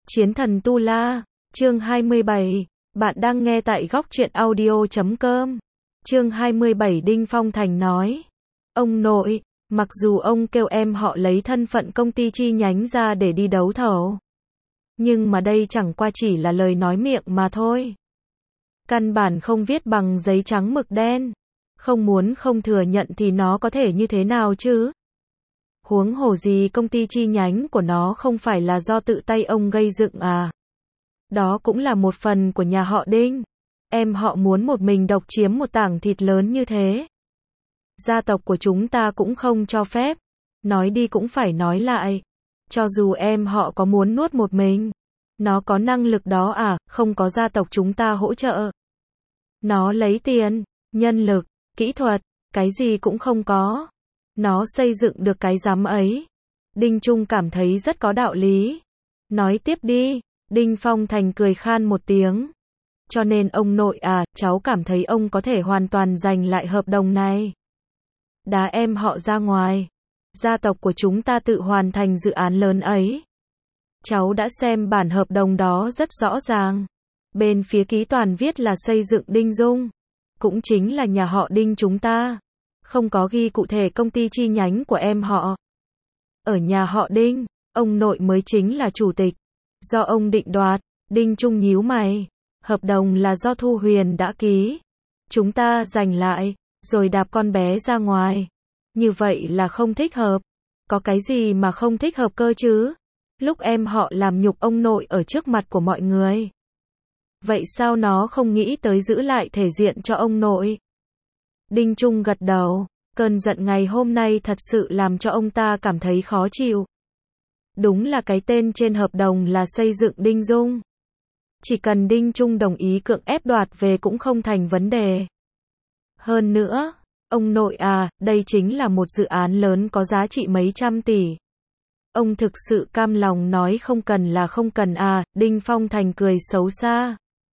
Chiến thần Tu La, chương 27, bạn đang nghe tại góc truyện audio.com. Chương 27 Đinh Phong Thành nói, ông nội, mặc dù ông kêu em họ lấy thân phận công ty chi nhánh ra để đi đấu thầu, nhưng mà đây chẳng qua chỉ là lời nói miệng mà thôi. Căn bản không viết bằng giấy trắng mực đen, không muốn không thừa nhận thì nó có thể như thế nào chứ? Huống hồ gì công ty chi nhánh của nó không phải là do tự tay ông gây dựng à? Đó cũng là một phần của nhà họ Đinh. Em họ muốn một mình độc chiếm một tảng thịt lớn như thế. Gia tộc của chúng ta cũng không cho phép. Nói đi cũng phải nói lại. Cho dù em họ có muốn nuốt một mình, nó có năng lực đó à? Không có gia tộc chúng ta hỗ trợ. Nó lấy tiền, nhân lực, kỹ thuật, cái gì cũng không có. Nó xây dựng được cái dám ấy. Đinh Trung cảm thấy rất có đạo lý. Nói tiếp đi. Đinh Phong Thành cười khan một tiếng. Cho nên ông nội à, cháu cảm thấy ông có thể hoàn toàn giành lại hợp đồng này. Đá em họ ra ngoài. Gia tộc của chúng ta tự hoàn thành dự án lớn ấy. Cháu đã xem bản hợp đồng đó rất rõ ràng. Bên phía ký toàn viết là xây dựng Đinh Dung. Cũng chính là nhà họ Đinh chúng ta. Không có ghi cụ thể công ty chi nhánh của em họ. Ở nhà họ Đinh, ông nội mới chính là chủ tịch. Do ông định đoạt. Đinh Trung nhíu mày. Hợp đồng là do Thu Huyền đã ký. Chúng ta giành lại, rồi đạp con bé ra ngoài. Như vậy là không thích hợp. Có cái gì mà không thích hợp cơ chứ? Lúc em họ làm nhục ông nội ở trước mặt của mọi người. Vậy sao nó không nghĩ tới giữ lại thể diện cho ông nội? Đinh Trung gật đầu. Cơn giận ngày hôm nay thật sự làm cho ông ta cảm thấy khó chịu. Đúng là cái tên trên hợp đồng là xây dựng Đinh Dung. Chỉ cần Đinh Trung đồng ý cưỡng ép đoạt về cũng không thành vấn đề. Hơn nữa, ông nội à, đây chính là một dự án lớn có giá trị mấy trăm tỷ. Ông thực sự cam lòng nói không cần là không cần à? Đinh Phong Thành cười xấu xa.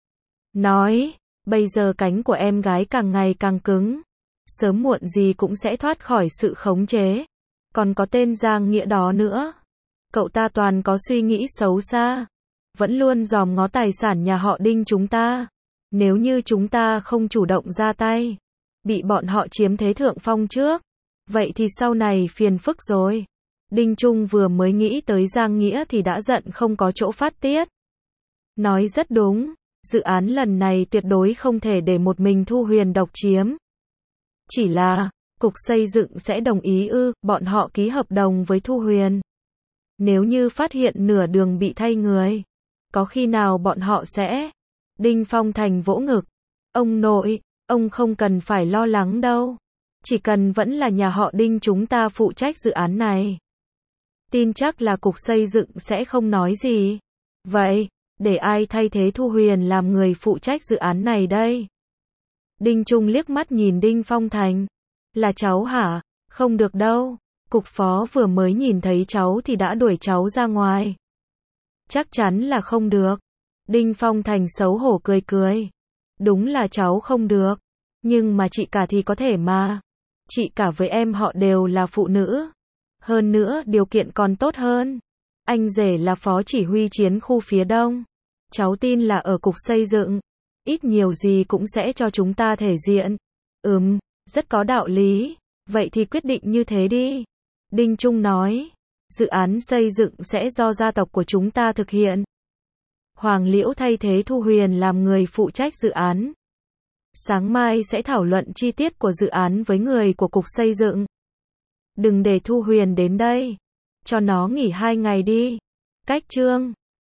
Nói, bây giờ cánh của em gái càng ngày càng cứng. Sớm muộn gì cũng sẽ thoát khỏi sự khống chế. Còn có tên Giang Nghĩa đó nữa. Cậu ta toàn có suy nghĩ xấu xa. Vẫn luôn dòm ngó tài sản nhà họ Đinh chúng ta. Nếu như chúng ta không chủ động ra tay, bị bọn họ chiếm thế thượng phong trước, vậy thì sau này phiền phức rồi. Đinh Trung vừa mới nghĩ tới Giang Nghĩa thì đã giận không có chỗ phát tiết. Nói rất đúng, dự án lần này tuyệt đối không thể để một mình Thu Huyền độc chiếm. Chỉ là, cục xây dựng sẽ đồng ý ư? Bọn họ ký hợp đồng với Thu Huyền. Nếu như phát hiện nửa đường bị thay người, có khi nào bọn họ sẽ... Đinh Phong Thành vỗ ngực. Ông nội, ông không cần phải lo lắng đâu. Chỉ cần vẫn là nhà họ Đinh chúng ta phụ trách dự án này. Tin chắc là cục xây dựng sẽ không nói gì. Vậy, để ai thay thế Thu Huyền làm người phụ trách dự án này đây? Đinh Trung liếc mắt nhìn Đinh Phong Thành. Là cháu hả? Không được đâu. Cục phó vừa mới nhìn thấy cháu thì đã đuổi cháu ra ngoài. Chắc chắn là không được. Đinh Phong Thành xấu hổ cười cười. Đúng là cháu không được. Nhưng mà chị cả thì có thể mà. Chị cả với em họ đều là phụ nữ. Hơn nữa điều kiện còn tốt hơn. Anh rể là phó chỉ huy chiến khu phía Đông. Cháu tin là ở cục xây dựng, ít nhiều gì cũng sẽ cho chúng ta thể diện. Rất có đạo lý. Vậy thì quyết định như thế đi. Đinh Trung nói. Dự án xây dựng sẽ do gia tộc của chúng ta thực hiện. Hoàng Liễu thay thế Thu Huyền làm người phụ trách dự án. Sáng mai sẽ thảo luận chi tiết của dự án với người của cục xây dựng. Đừng để Thu Huyền đến đây. Cho nó nghỉ 2 ngày đi. Cách chương